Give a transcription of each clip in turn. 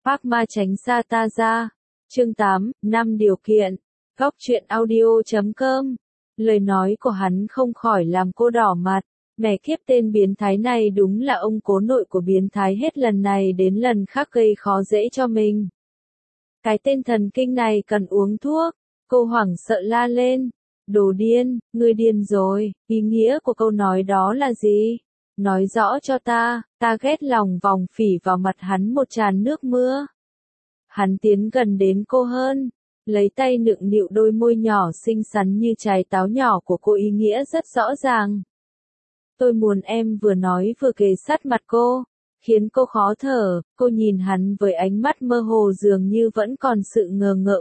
Ác ma tránh xa ta ra. Chương 8, 5 điều kiện. Góc truyện audio.com. Lời nói của hắn không khỏi làm cô đỏ mặt. Mẹ kiếp, tên biến thái này đúng là ông cố nội của biến thái, hết lần này đến lần khác gây khó dễ cho mình. Cái tên thần kinh này cần uống thuốc. Cô hoảng sợ la lên. Đồ điên, ngươi điên rồi, ý nghĩa của câu nói đó là gì? Nói rõ cho ta ghét lòng vòng phỉ vào mặt hắn một tràn nước mưa. Hắn tiến gần đến cô hơn, lấy tay nựng nịu đôi môi nhỏ xinh xắn như trái táo nhỏ của cô, ý nghĩa rất rõ ràng. Tôi muốn em, vừa nói vừa kề sát mặt cô, khiến cô khó thở. Cô nhìn hắn với ánh mắt mơ hồ, dường như vẫn còn sự ngờ ngợ.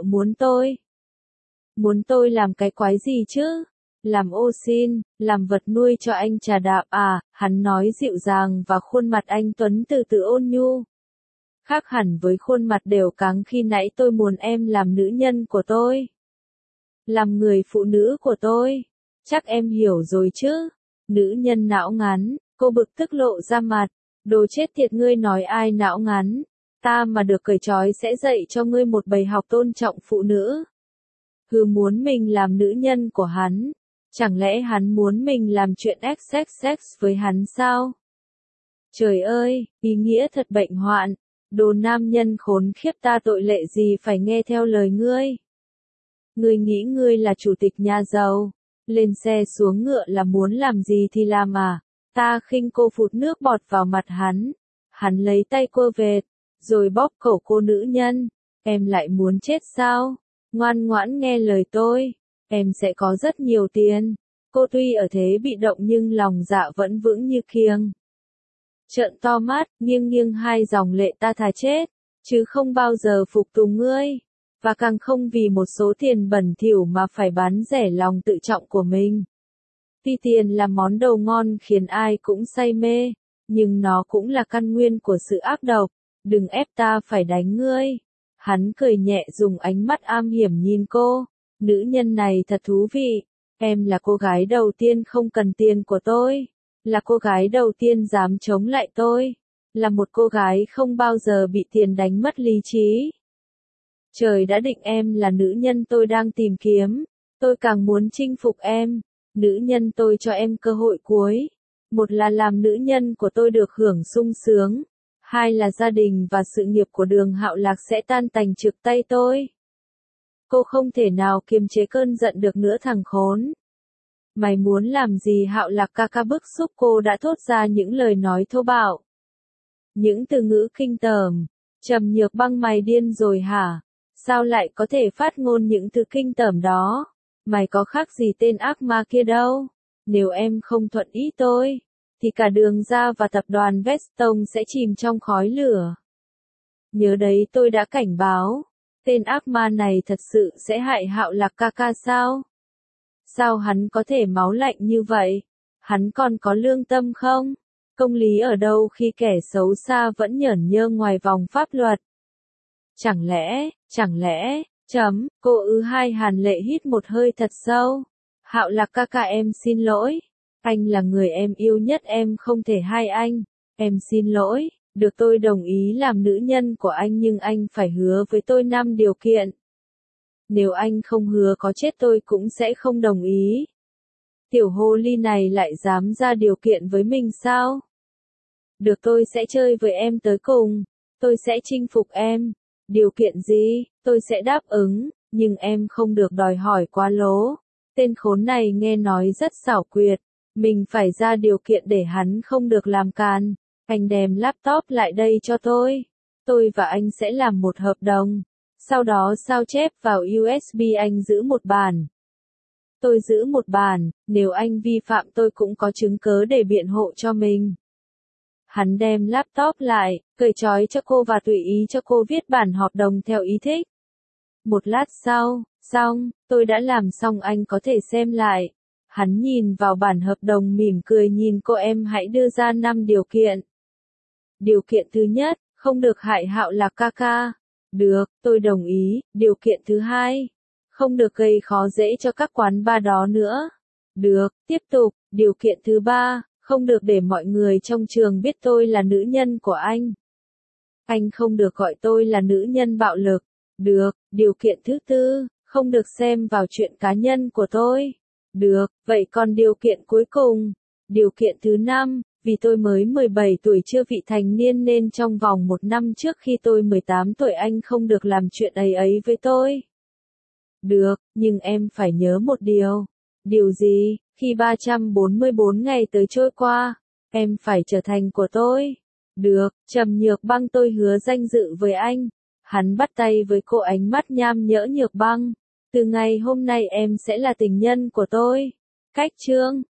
Muốn tôi làm cái quái gì chứ? Làm ô xin, làm vật nuôi cho anh trà đạp à? Hắn nói dịu dàng và khuôn mặt anh tuấn từ từ ôn nhu. Khác hẳn với khuôn mặt đều cáng khi nãy. Tôi muốn em làm nữ nhân của tôi. Làm người phụ nữ của tôi. Chắc em hiểu rồi chứ? Nữ nhân não ngắn, cô bực tức lộ ra mặt. Đồ chết tiệt, ngươi nói ai não ngắn? Ta mà được cởi trói sẽ dạy cho ngươi một bài học tôn trọng phụ nữ. Muốn mình làm nữ nhân của hắn. Chẳng lẽ hắn muốn mình làm chuyện sex với hắn sao? Trời ơi, ý nghĩa thật bệnh hoạn. Đồ nam nhân khốn khiếp, ta tội lệ gì phải nghe theo lời ngươi? Ngươi nghĩ ngươi là chủ tịch nhà giàu, lên xe xuống ngựa là muốn làm gì thì làm à? Ta khinh cô, phụt nước bọt vào mặt hắn. Hắn lấy tay cô vệt, rồi bóp cổ cô. Nữ nhân, em lại muốn chết sao? Ngoan ngoãn nghe lời tôi, em sẽ có rất nhiều tiền. Cô tuy ở thế bị động nhưng lòng dạ vẫn vững như kiêng. Trợn to mắt, nghiêng nghiêng hai dòng lệ. Ta thà chết, chứ không bao giờ phục tùng ngươi. Và càng không vì một số tiền bẩn thỉu mà phải bán rẻ lòng tự trọng của mình. Tuy tiền là món đồ ngon khiến ai cũng say mê, nhưng nó cũng là căn nguyên của sự ác độc. Đừng ép ta phải đánh ngươi. Hắn cười nhẹ, dùng ánh mắt am hiểm nhìn cô. Nữ nhân này thật thú vị. Em là cô gái đầu tiên không cần tiền của tôi. Là cô gái đầu tiên dám chống lại tôi. Là một cô gái không bao giờ bị tiền đánh mất lý trí. Trời đã định em là nữ nhân tôi đang tìm kiếm. Tôi càng muốn chinh phục em. Nữ nhân tôi cho em cơ hội cuối. Một là làm nữ nhân của tôi được hưởng sung sướng. Hai là gia đình và sự nghiệp của Đường Hạo Lạc sẽ tan tành trực tay tôi. Cô không thể nào kiềm chế cơn giận được nữa, thằng khốn. Mày muốn làm gì? Hạo Lạc ca ca bức xúc, cô đã thốt ra những lời nói thô bạo. Những từ ngữ kinh tởm. Trầm Nhược Băng, mày điên rồi hả? Sao lại có thể phát ngôn những từ kinh tởm đó? Mày có khác gì tên ác ma kia đâu. Nếu em không thuận ý tôi, thì cả Đường gia và tập đoàn Veston sẽ chìm trong khói lửa. Nhớ đấy, tôi đã cảnh báo. Tên ác ma này thật sự sẽ hại Hạo Lạc ca ca sao? Sao hắn có thể máu lạnh như vậy? Hắn còn có lương tâm không? Công lý ở đâu khi kẻ xấu xa vẫn nhởn nhơ ngoài vòng pháp luật? Chẳng lẽ, cô Hai Hàn Lệ hít một hơi thật sâu. Hạo Lạc ca ca, em xin lỗi. Anh là người em yêu nhất, em không thể hai anh. Em xin lỗi. Được, tôi đồng ý làm nữ nhân của anh, nhưng anh phải hứa với tôi 5 điều kiện. Nếu anh không hứa, có chết tôi cũng sẽ không đồng ý. Tiểu hồ ly này lại dám ra điều kiện với mình sao? Được, tôi sẽ chơi với em tới cùng. Tôi sẽ chinh phục em. Điều kiện gì? Tôi sẽ đáp ứng, nhưng em không được đòi hỏi quá lố. Tên khốn này nghe nói rất xảo quyệt. Mình phải ra điều kiện để hắn không được làm càn. Anh đem laptop lại đây cho tôi. Tôi và anh sẽ làm một hợp đồng. Sau đó sao chép vào USB, anh giữ một bản. Tôi giữ một bản. Nếu anh vi phạm, tôi cũng có chứng cớ để biện hộ cho mình. Hắn đem laptop lại, cởi trói cho cô và tùy ý cho cô viết bản hợp đồng theo ý thích. Một lát sau, xong, tôi đã làm xong, anh có thể xem lại. Hắn nhìn vào bản hợp đồng mỉm cười nhìn cô. Em hãy đưa ra 5 điều kiện. Điều kiện thứ nhất, không được hại Hạo Lạc ca ca. Được, tôi đồng ý. Điều kiện thứ hai, không được gây khó dễ cho các quán bar đó nữa. Được, tiếp tục. Điều kiện thứ ba, không được để mọi người trong trường biết tôi là nữ nhân của anh. Anh không được gọi tôi là nữ nhân bạo lực. Được, điều kiện thứ tư, không được xem vào chuyện cá nhân của tôi. Được, vậy còn điều kiện cuối cùng? Điều kiện thứ năm, vì tôi mới 17 tuổi chưa vị thành niên nên trong vòng 1 năm trước khi tôi 18 tuổi anh không được làm chuyện ấy ấy với tôi. Được, nhưng em phải nhớ một điều. Điều gì? Khi 344 ngày tới trôi qua, em phải trở thành của tôi. Được, Trầm Nhược Băng, tôi hứa danh dự với anh. Hắn bắt tay với cô, ánh mắt nham nhở. Nhược Băng, từ ngày hôm nay em sẽ là tình nhân của tôi. Cách chương